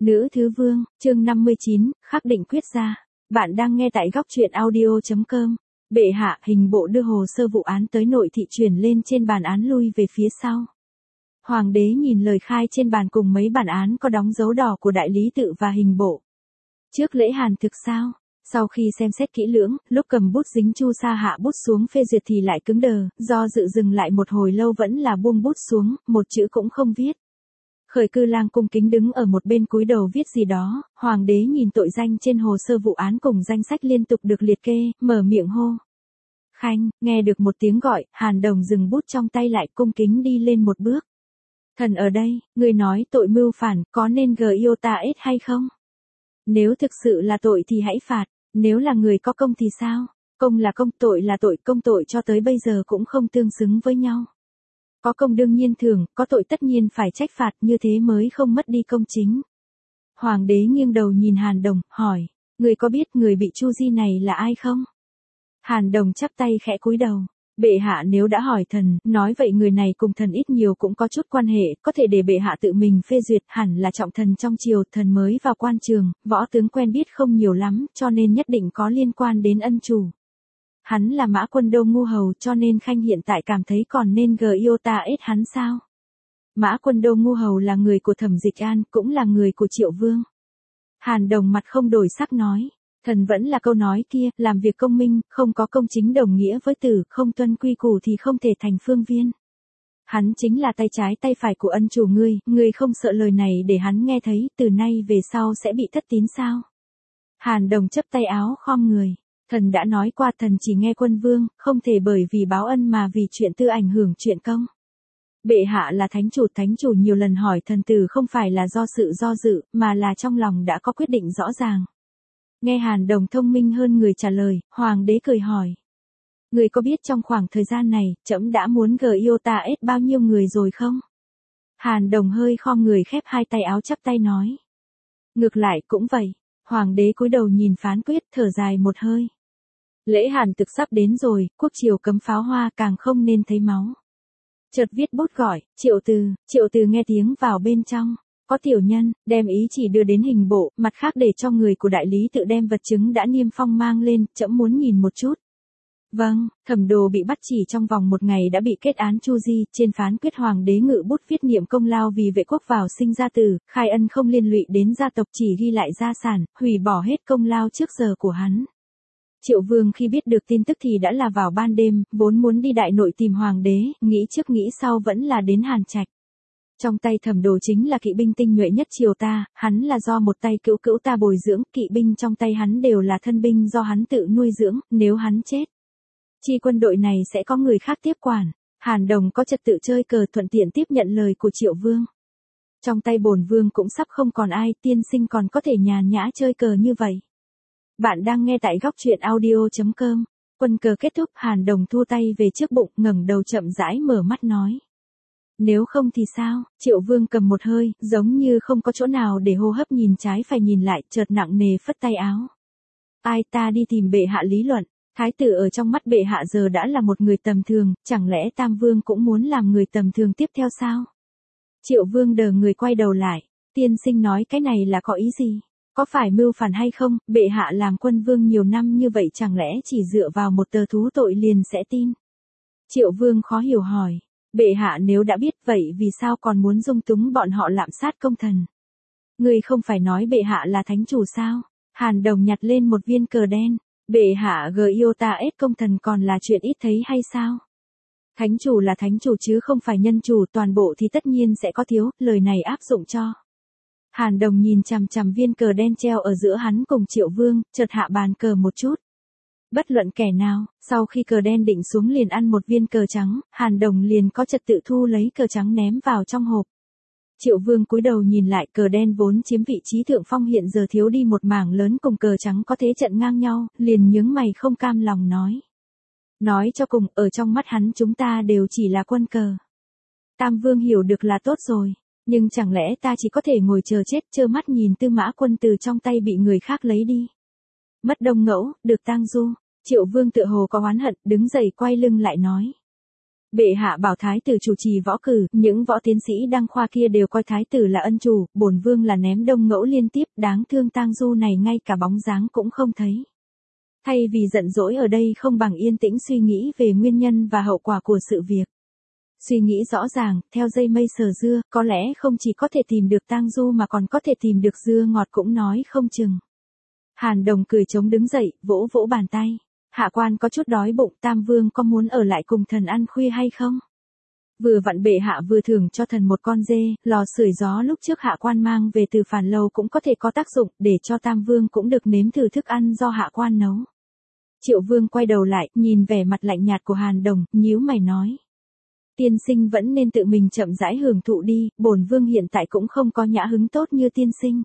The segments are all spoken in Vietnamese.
Nữ Thứ Vương, chương 59, khắc định quyết ra. Bạn đang nghe tại góc truyện audio.com. Bệ hạ, hình bộ đưa hồ sơ vụ án tới nội thị chuyển lên trên bàn án lui về phía sau. Hoàng đế nhìn lời khai trên bàn cùng mấy bản án có đóng dấu đỏ của đại lý tự và hình bộ. Trước lễ hàn thực sao? Sau khi xem xét kỹ lưỡng, lúc cầm bút dính chu sa hạ bút xuống phê duyệt thì lại cứng đờ, do dự dừng lại một hồi lâu vẫn là buông bút xuống, một chữ cũng không viết. Khởi Cư Lang cung kính đứng ở một bên cúi đầu viết gì đó, hoàng đế nhìn tội danh trên hồ sơ vụ án cùng danh sách liên tục được liệt kê, mở miệng hô. Khanh, nghe được một tiếng gọi, Hàn Đồng dừng bút trong tay lại cung kính đi lên một bước. Thần ở đây, người nói tội mưu phản, có nên giota ết hay không? Nếu thực sự là tội thì hãy phạt, nếu là người có công thì sao? Công là công, tội là tội, công tội cho tới bây giờ cũng không tương xứng với nhau. Có công đương nhiên thưởng, có tội tất nhiên phải trách phạt, như thế mới không mất đi công chính. Hoàng đế nghiêng đầu nhìn Hàn Đồng, hỏi, người có biết người bị chu di này là ai không? Hàn Đồng chắp tay khẽ cúi đầu. Bệ hạ nếu đã hỏi thần, nói vậy người này cùng thần ít nhiều cũng có chút quan hệ, có thể để bệ hạ tự mình phê duyệt, hẳn là trọng thần trong triều, thần mới vào quan trường, võ tướng quen biết không nhiều lắm, cho nên nhất định có liên quan đến ân chủ. Hắn là Mã Quân Đô Ngu Hầu, cho nên Khanh hiện tại cảm thấy còn nên giota ết hắn sao? Mã Quân Đô Ngu Hầu là người của Thẩm Dịch An, cũng là người của Triệu Vương. Hàn Đồng mặt không đổi sắc nói. Thần vẫn là câu nói kia, làm việc công minh, không có công chính đồng nghĩa với tử, không tuân quy củ thì không thể thành phương viên. Hắn chính là tay trái tay phải của ân chủ ngươi không sợ lời này để hắn nghe thấy, từ nay về sau sẽ bị thất tín sao? Hàn Đồng chấp tay áo khom người. Thần đã nói qua, thần chỉ nghe quân vương, không thể bởi vì báo ân mà vì chuyện tư ảnh hưởng chuyện công. Bệ hạ là thánh chủ nhiều lần hỏi thần từ không phải là do sự do dự, mà là trong lòng đã có quyết định rõ ràng. Nghe Hàn Đồng thông minh hơn người trả lời, hoàng đế cười hỏi. Người có biết trong khoảng thời gian này, trẫm đã muốn giota ết bao nhiêu người rồi không? Hàn Đồng hơi khom người khép hai tay áo chắp tay nói. Ngược lại cũng vậy. Hoàng đế cúi đầu nhìn phán quyết, thở dài một hơi. Lễ hàn thực sắp đến rồi, quốc triều cấm pháo hoa, càng không nên thấy máu. Chợt viết bút gọi, Triệu Từ nghe tiếng vào bên trong. Có tiểu nhân, đem ý chỉ đưa đến hình bộ, mặt khác để cho người của đại lý tự đem vật chứng đã niêm phong mang lên, trẫm muốn nhìn một chút. Vâng, Thẩm Đồ bị bắt chỉ trong vòng một ngày đã bị kết án chu di, trên phán quyết hoàng đế ngự bút viết niệm công lao vì vệ quốc vào sinh ra tử, khai ân không liên lụy đến gia tộc, chỉ ghi lại gia sản, hủy bỏ hết công lao trước giờ của hắn. Triệu Vương khi biết được tin tức thì đã là vào ban đêm, vốn muốn đi đại nội tìm hoàng đế, nghĩ trước nghĩ sau vẫn là đến Hàn Trạch. Trong tay Thẩm Đồ chính là kỵ binh tinh nhuệ nhất triều ta, hắn là do một tay cữu ta bồi dưỡng, kỵ binh trong tay hắn đều là thân binh do hắn tự nuôi dưỡng, nếu hắn chết, chi quân đội này sẽ có người khác tiếp quản. Hàn Đồng có trật tự chơi cờ, thuận tiện tiếp nhận lời của Triệu Vương. Trong tay bổn vương cũng sắp không còn ai, tiên sinh còn có thể nhàn nhã chơi cờ như vậy. Bạn đang nghe tại góc truyện audio.com. Quân cờ kết thúc, Hàn Đồng thua tay về trước bụng, ngẩng đầu chậm rãi mở mắt nói. Nếu không thì sao? Triệu Vương cầm một hơi, giống như không có chỗ nào để hô hấp, nhìn trái phải nhìn lại, chợt nặng nề phất tay áo. Ai, ta đi tìm bệ hạ lý luận. Thái tử ở trong mắt bệ hạ giờ đã là một người tầm thường, chẳng lẽ Tam Vương cũng muốn làm người tầm thường tiếp theo sao? Triệu Vương đờ người quay đầu lại. Tiên sinh nói cái này là có ý gì? Có phải mưu phản hay không? Bệ hạ làm quân vương nhiều năm như vậy, chẳng lẽ chỉ dựa vào một tờ thú tội liền sẽ tin? Triệu Vương khó hiểu hỏi. Bệ hạ nếu đã biết vậy vì sao còn muốn dung túng bọn họ lạm sát công thần? Người không phải nói bệ hạ là thánh chủ sao? Hàn Đồng nhặt lên một viên cờ đen. Bệ hạ giota ết công thần còn là chuyện ít thấy hay sao? Thánh chủ là thánh chủ chứ không phải nhân chủ, toàn bộ thì tất nhiên sẽ có thiếu, lời này áp dụng cho. Hàn Đồng nhìn chằm chằm viên cờ đen treo ở giữa hắn cùng Triệu Vương, chợt hạ bàn cờ một chút. Bất luận kẻ nào, sau khi cờ đen định xuống liền ăn một viên cờ trắng, Hàn Đồng liền có trật tự thu lấy cờ trắng ném vào trong hộp. Triệu Vương cúi đầu nhìn lại, cờ đen vốn chiếm vị trí thượng phong hiện giờ thiếu đi một mảng lớn cùng cờ trắng có thế trận ngang nhau, liền nhướng mày không cam lòng nói. Nói cho cùng, ở trong mắt hắn chúng ta đều chỉ là quân cờ. Tam Vương hiểu được là tốt rồi, nhưng chẳng lẽ ta chỉ có thể ngồi chờ chết, trơ mắt nhìn Tư Mã Quân từ trong tay bị người khác lấy đi? Mất Đông Ngẫu, được tang du. Triệu Vương tựa hồ có oán hận, đứng dậy quay lưng lại nói. Bệ hạ bảo thái tử chủ trì võ cử, những võ tiến sĩ đăng khoa kia đều coi thái tử là ân chủ, bổn vương là ném đông ngẫu liên tiếp, đáng thương tang du này ngay cả bóng dáng cũng không thấy. Thay vì giận dỗi ở đây không bằng yên tĩnh suy nghĩ về nguyên nhân và hậu quả của sự việc. Suy nghĩ rõ ràng, theo dây mây sờ dưa, có lẽ không chỉ có thể tìm được tang du mà còn có thể tìm được dưa ngọt cũng nói không chừng. Hàn Đồng cười trống đứng dậy, vỗ vỗ bàn tay. Hạ quan có chút đói bụng, Tam Vương có muốn ở lại cùng thần ăn khuya hay không? Vừa vặn bệ hạ vừa thưởng cho thần một con dê, lò sưởi gió lúc trước hạ quan mang về từ Phản Lâu cũng có thể có tác dụng, để cho Tam Vương cũng được nếm thử thức ăn do hạ quan nấu. Triệu Vương quay đầu lại, nhìn vẻ mặt lạnh nhạt của Hàn Đồng, nhíu mày nói. Tiên sinh vẫn nên tự mình chậm rãi hưởng thụ đi, bổn vương hiện tại cũng không có nhã hứng tốt như tiên sinh.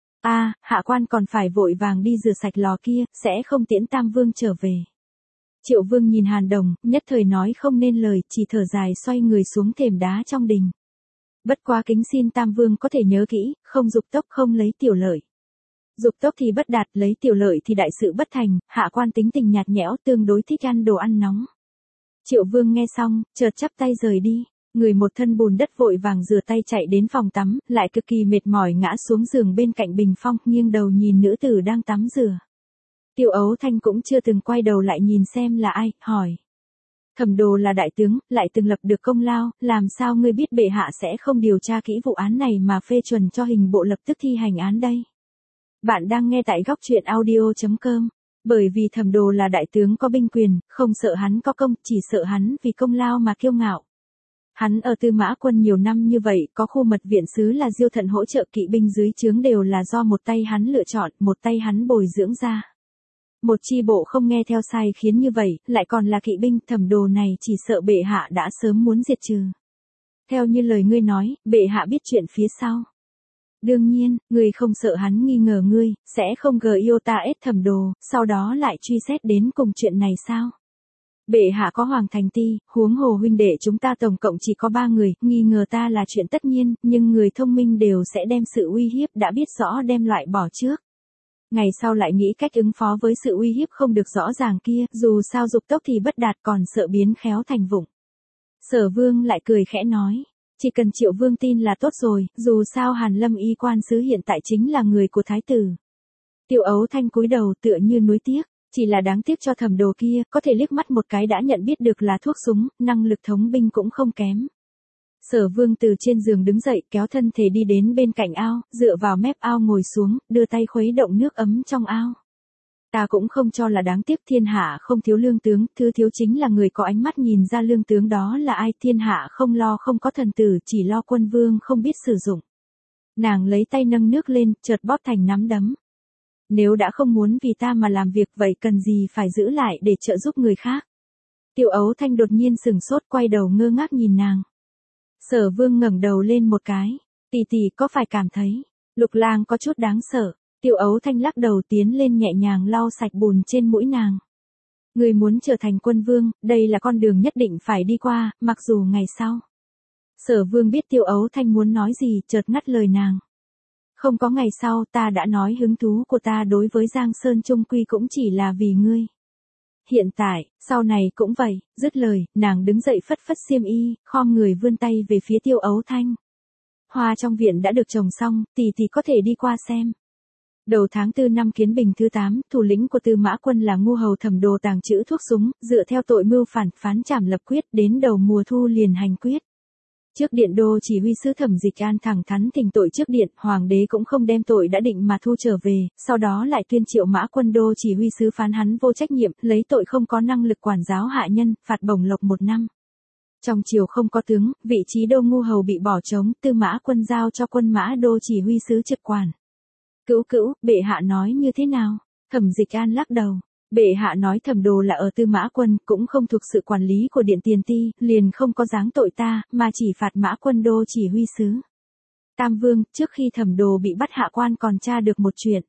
Hạ quan còn phải vội vàng đi rửa sạch lò kia, sẽ không tiễn Tam Vương trở về. Triệu Vương nhìn Hàn Đồng, nhất thời nói không nên lời, chỉ thở dài xoay người xuống thềm đá trong đình. Bất quá kính xin Tam Vương có thể nhớ kỹ, không dục tốc không lấy tiểu lợi. Dục tốc thì bất đạt, lấy tiểu lợi thì đại sự bất thành, hạ quan tính tình nhạt nhẽo tương đối thích ăn đồ ăn nóng. Triệu Vương nghe xong, chợt chắp tay rời đi. Người một thân bùn đất vội vàng rửa tay chạy đến phòng tắm, lại cực kỳ mệt mỏi ngã xuống giường bên cạnh bình phong, nghiêng đầu nhìn nữ tử đang tắm rửa. Tiêu Ấu Thanh cũng chưa từng quay đầu lại nhìn xem là ai, hỏi. Thẩm Đồ là đại tướng, lại từng lập được công lao, làm sao ngươi biết bệ hạ sẽ không điều tra kỹ vụ án này mà phê chuẩn cho hình bộ lập tức thi hành án đây? Bạn đang nghe tại góc truyện audio.com. Bởi vì Thẩm Đồ là đại tướng có binh quyền, không sợ hắn có công, chỉ sợ hắn vì công lao mà kiêu ngạo. Hắn ở Tư Mã Quân nhiều năm như vậy, có khu mật viện sứ là Diêu Thận hỗ trợ, kỵ binh dưới trướng đều là do một tay hắn lựa chọn, một tay hắn bồi dưỡng ra. Một chi bộ không nghe theo sai khiến như vậy, lại còn là kỵ binh, Thẩm Đồ này chỉ sợ bệ hạ đã sớm muốn diệt trừ. Theo như lời ngươi nói, bệ hạ biết chuyện phía sau. Đương nhiên, ngươi không sợ hắn nghi ngờ ngươi, sẽ không iota Thẩm Đồ, sau đó lại truy xét đến cùng chuyện này sao? Bệ hạ có Hoàng Thành Ti, huống hồ huynh đệ chúng ta tổng cộng chỉ có 3 người, nghi ngờ ta là chuyện tất nhiên, nhưng người thông minh đều sẽ đem sự uy hiếp đã biết rõ đem loại bỏ trước. Ngày sau lại nghĩ cách ứng phó với sự uy hiếp không được rõ ràng kia, dù sao dục tốc thì bất đạt còn sợ biến khéo thành vụng. Sở Vương lại cười khẽ nói, chỉ cần Triệu Vương tin là tốt rồi, dù sao Hàn Lâm y quan sứ hiện tại chính là người của thái tử. Tiêu Ấu Thanh cúi đầu tựa như nuối tiếc. Chỉ là đáng tiếc cho Thẩm Đồ kia, có thể liếc mắt một cái đã nhận biết được là thuốc súng, năng lực thống binh cũng không kém. Sở Vương từ trên giường đứng dậy, kéo thân thể đi đến bên cạnh ao, dựa vào mép ao ngồi xuống, đưa tay khuấy động nước ấm trong ao. Ta cũng không cho là đáng tiếc, thiên hạ không thiếu lương tướng, thứ thiếu chính là người có ánh mắt nhìn ra lương tướng đó là ai. Thiên hạ không lo không có thần tử, chỉ lo quân vương không biết sử dụng. Nàng lấy tay nâng nước lên, chợt bóp thành nắm đấm. Nếu đã không muốn vì ta mà làm việc vậy cần gì phải giữ lại để trợ giúp người khác. Tiêu Ấu Thanh đột nhiên sừng sốt quay đầu ngơ ngác nhìn nàng. Sở Vương ngẩng đầu lên một cái. Tỷ tỷ có phải cảm thấy, Lục Lang có chút đáng sợ. Tiêu Ấu Thanh lắc đầu tiến lên nhẹ nhàng lau sạch bùn trên mũi nàng. Người muốn trở thành quân vương, đây là con đường nhất định phải đi qua, mặc dù ngày sau. Sở Vương biết Tiêu Ấu Thanh muốn nói gì, chợt ngắt lời nàng. Không có ngày sau, ta đã nói hứng thú của ta đối với Giang Sơn Trung Quy cũng chỉ là vì ngươi. Hiện tại, sau này cũng vậy, dứt lời, nàng đứng dậy phất phất xiêm y, khom người vươn tay về phía Tiêu Ấu Thanh. Hoa trong viện đã được trồng xong, tỷ tỷ có thể đi qua xem. Đầu tháng 4 năm Kiến Bình thứ 8, thủ lĩnh của Tư Mã Quân là Ngu Hầu Thẩm Đồ tàng trữ thuốc súng, dựa theo tội mưu phản, phán trảm lập quyết, đến đầu mùa thu liền hành quyết. Trước điện đô chỉ huy sứ Thẩm Dịch An thẳng thắn thỉnh tội trước điện, hoàng đế cũng không đem tội đã định mà thu trở về, sau đó lại tuyên Triệu Mã Quân đô chỉ huy sứ phán hắn vô trách nhiệm, lấy tội không có năng lực quản giáo hạ nhân, phạt bổng lộc 1 năm. Trong triều không có tướng, vị trí đô Ngu Hầu bị bỏ trống, Tư Mã Quân giao cho Quân Mã đô chỉ huy sứ trực quản. Cữu cữu, bệ hạ nói như thế nào? Thẩm Dịch An lắc đầu. Bệ hạ nói Thẩm Đồ là ở Tư Mã Quân, cũng không thuộc sự quản lý của Điện Tiền Ti, liền không có giáng tội ta, mà chỉ phạt Mã Quân đô chỉ huy sứ. Tam Vương, trước khi Thẩm Đồ bị bắt hạ quan còn tra được một chuyện.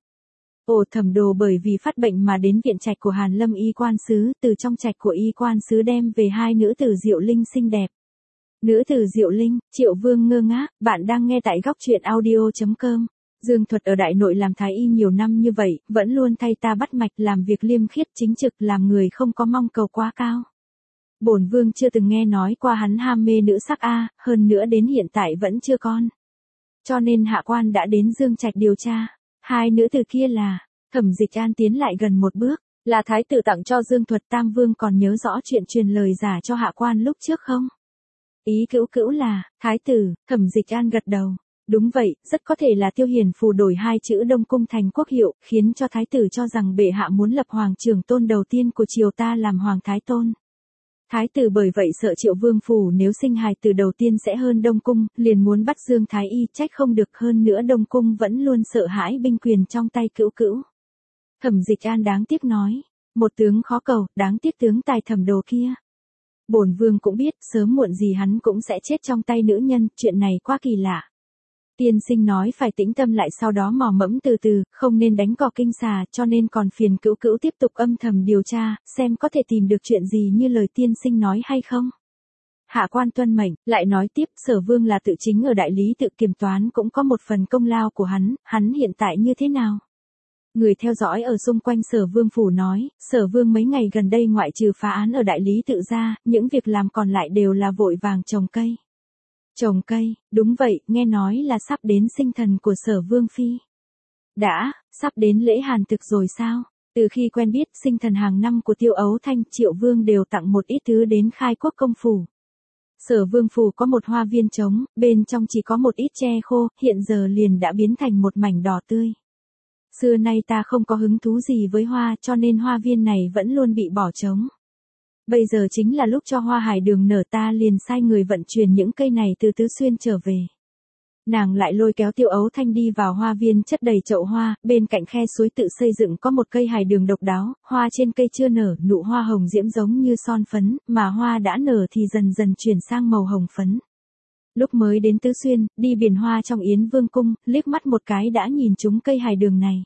Thẩm Đồ bởi vì phát bệnh mà đến viện trạch của Hàn Lâm y quan sứ, từ trong trạch của y quan sứ đem về 2 nữ tử Diệu Linh xinh đẹp. Nữ tử Diệu Linh, Triệu Vương ngơ ngác, bạn đang nghe tại góc truyện audio.com. Dương Thuật ở Đại Nội làm thái y nhiều năm như vậy, vẫn luôn thay ta bắt mạch làm việc liêm khiết chính trực làm người không có mong cầu quá cao. Bổn vương chưa từng nghe nói qua hắn ham mê nữ sắc a, hơn nữa đến hiện tại vẫn chưa con. Cho nên hạ quan đã đến Dương Trạch điều tra. Hai nữ từ kia là, Thẩm Dịch An tiến lại gần một bước, là thái tử tặng cho Dương Thuật Tam Vương, còn nhớ rõ chuyện truyền lời giả cho hạ quan lúc trước không? Ý cữu cữu là, thái tử. Thẩm Dịch An gật đầu. Đúng vậy, rất có thể là Tiêu Hiền phù đổi hai chữ Đông Cung thành quốc hiệu, khiến cho thái tử cho rằng bệ hạ muốn lập hoàng trưởng tôn đầu tiên của triều ta làm hoàng thái tôn. Thái tử bởi vậy sợ Triệu Vương phủ nếu sinh hài tử đầu tiên sẽ hơn Đông Cung, liền muốn bắt Dương Thái Y, trách không được, hơn nữa Đông Cung vẫn luôn sợ hãi binh quyền trong tay cữu cữu. Thẩm Dịch An đáng tiếc nói, một tướng khó cầu, đáng tiếc tướng tài Thẩm đồ kia. Bổn vương cũng biết, sớm muộn gì hắn cũng sẽ chết trong tay nữ nhân, chuyện này quá kỳ lạ. Tiên sinh nói phải tĩnh tâm lại, sau đó mò mẫm từ từ, không nên đánh cỏ kinh xà, cho nên còn phiền cữu cữu tiếp tục âm thầm điều tra, xem có thể tìm được chuyện gì như lời tiên sinh nói hay không. Hạ quan tuân mệnh, lại nói tiếp, Sở Vương là tự chính ở đại lý tự kiểm toán, cũng có một phần công lao của hắn hiện tại như thế nào? Người theo dõi ở xung quanh Sở Vương phủ nói, Sở Vương mấy ngày gần đây ngoại trừ phá án ở đại lý tự ra, những việc làm còn lại đều là vội vàng trồng cây. Trồng cây, đúng vậy, nghe nói là sắp đến sinh thần của Sở Vương phi. Đã, sắp đến lễ hàn thực rồi sao? Từ khi quen biết sinh thần hàng năm của Tiêu Ấu Thanh, Triệu Vương đều tặng một ít thứ đến khai quốc công phủ. Sở Vương phủ có một hoa viên trống, bên trong chỉ có một ít tre khô, hiện giờ liền đã biến thành một mảnh đỏ tươi. Xưa nay ta không có hứng thú gì với hoa, cho nên hoa viên này vẫn luôn bị bỏ trống. Bây giờ chính là lúc cho hoa hải đường nở, ta liền sai người vận chuyển những cây này từ Tứ Xuyên trở về. Nàng lại lôi kéo Tiêu Ấu Thanh đi vào hoa viên chất đầy chậu hoa, bên cạnh khe suối tự xây dựng có một cây hải đường độc đáo, hoa trên cây chưa nở, nụ hoa hồng diễm giống như son phấn, mà hoa đã nở thì dần dần chuyển sang màu hồng phấn. Lúc mới đến Tứ Xuyên, đi biển hoa trong Yến Vương cung, liếc mắt một cái đã nhìn trúng cây hải đường này.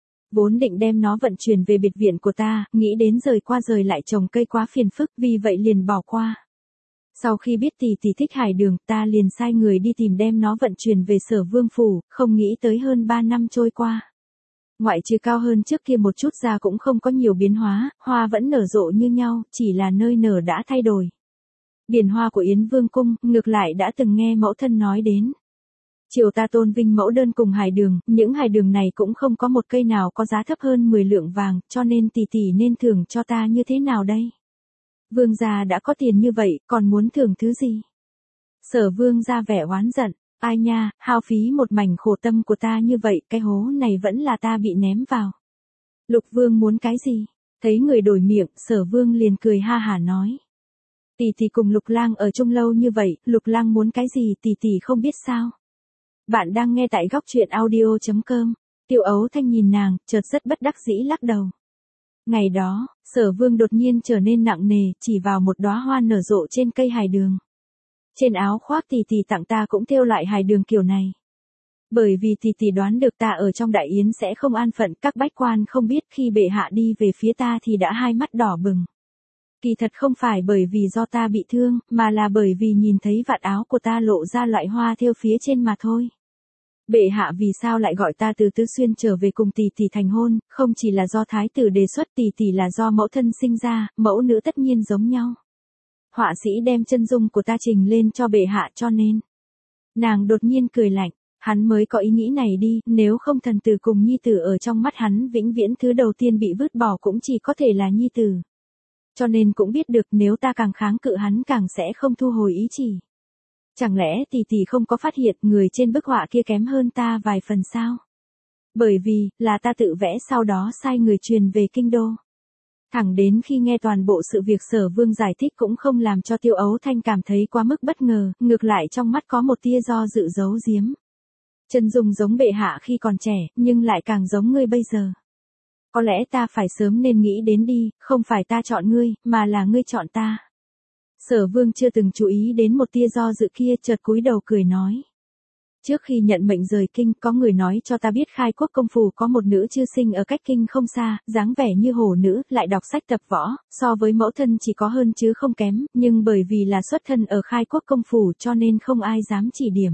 Vốn định đem nó vận chuyển về biệt viện của ta, nghĩ đến rời qua rời lại trồng cây quá phiền phức, vì vậy liền bỏ qua. Sau khi biết tỷ tỷ thích hải đường, ta liền sai người đi tìm đem nó vận chuyển về Sở Vương phủ, không nghĩ tới hơn 3 năm trôi qua. Ngoại trừ cao hơn trước kia một chút ra cũng không có nhiều biến hóa, hoa vẫn nở rộ như nhau, chỉ là nơi nở đã thay đổi. Biển hoa của Yến Vương cung, ngược lại đã từng nghe mẫu thân nói đến. Triều ta tôn vinh mẫu đơn cùng hải đường, những hải đường này cũng không có một cây nào có giá thấp hơn 10 lượng vàng, cho nên tỷ tỷ nên thưởng cho ta như thế nào đây? Vương gia đã có tiền như vậy, còn muốn thưởng thứ gì? Sở Vương ra vẻ oán giận, ai nha, hao phí một mảnh khổ tâm của ta như vậy, cái hố này vẫn là ta bị ném vào. Lục Vương muốn cái gì? Thấy người đổi miệng, Sở Vương liền cười ha hả nói. Tỷ tỷ cùng Lục Lang ở chung lâu như vậy, Lục Lang muốn cái gì tỷ tỷ không biết sao? Bạn đang nghe tại góc truyện audio.com. Tiêu Ấu Thanh nhìn nàng, chợt rất bất đắc dĩ lắc đầu. Ngày đó, Sở Vương đột nhiên trở nên nặng nề, chỉ vào một đóa hoa nở rộ trên cây hải đường. Trên áo khoác tỷ tỷ tặng ta cũng thêu lại hải đường kiểu này. Bởi vì tỷ tỷ đoán được ta ở trong đại yến sẽ không an phận, các bách quan không biết khi bệ hạ đi về phía ta thì đã hai mắt đỏ bừng. Kỳ thật không phải bởi vì do ta bị thương, mà là bởi vì nhìn thấy vạt áo của ta lộ ra loại hoa thêu phía trên mà thôi. Bệ hạ vì sao lại gọi ta từ Tứ Xuyên trở về cùng tỷ tỷ thành hôn, không chỉ là do thái tử đề xuất, tỷ tỷ là do mẫu thân sinh ra, mẫu nữ tất nhiên giống nhau. Họa sĩ đem chân dung của ta trình lên cho bệ hạ cho nên. Nàng đột nhiên cười lạnh, hắn mới có ý nghĩ này đi, nếu không thần tử cùng nhi tử ở trong mắt hắn vĩnh viễn thứ đầu tiên bị vứt bỏ cũng chỉ có thể là nhi tử. Cho nên cũng biết được nếu ta càng kháng cự hắn càng sẽ không thu hồi ý chỉ. Chẳng lẽ tỷ tỷ không có phát hiện người trên bức họa kia kém hơn ta vài phần sao? Bởi vì, là ta tự vẽ sau đó sai người truyền về kinh đô. Thẳng đến khi nghe toàn bộ sự việc Sở Vương giải thích cũng không làm cho Tiêu Ấu Thanh cảm thấy quá mức bất ngờ, ngược lại trong mắt có một tia do dự giấu giếm. Chân dung giống bệ hạ khi còn trẻ, nhưng lại càng giống ngươi bây giờ. Có lẽ ta phải sớm nên nghĩ đến đi, không phải ta chọn ngươi, mà là ngươi chọn ta. Sở Vương chưa từng chú ý đến một tia do dự kia, chợt cúi đầu cười nói. Trước khi nhận mệnh rời kinh, có người nói cho ta biết khai quốc công phủ có một nữ chư sinh ở cách kinh không xa, dáng vẻ như hổ nữ, lại đọc sách tập võ, so với mẫu thân chỉ có hơn chứ không kém, nhưng bởi vì là xuất thân ở khai quốc công phủ cho nên không ai dám chỉ điểm.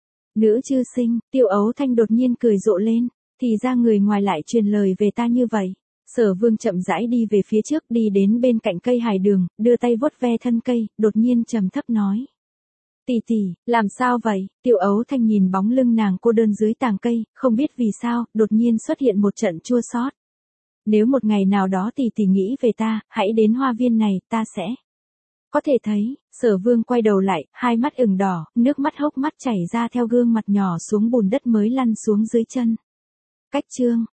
Nữ chư sinh, Tiêu Ấu Thanh đột nhiên cười rộ lên, thì ra người ngoài lại truyền lời về ta như vậy. Sở Vương chậm rãi đi về phía trước, đi đến bên cạnh cây hài đường, đưa tay vuốt ve thân cây, đột nhiên trầm thấp nói. Tỷ tỷ, làm sao vậy? Tiểu Ấu Thanh nhìn bóng lưng nàng cô đơn dưới tàng cây, không biết vì sao, đột nhiên xuất hiện một trận chua xót. Nếu một ngày nào đó tỷ tỷ nghĩ về ta, hãy đến hoa viên này, ta sẽ. Có thể thấy, Sở Vương quay đầu lại, hai mắt ửng đỏ, nước mắt hốc mắt chảy ra theo gương mặt nhỏ xuống bùn đất mới lăn xuống dưới chân. Cách chương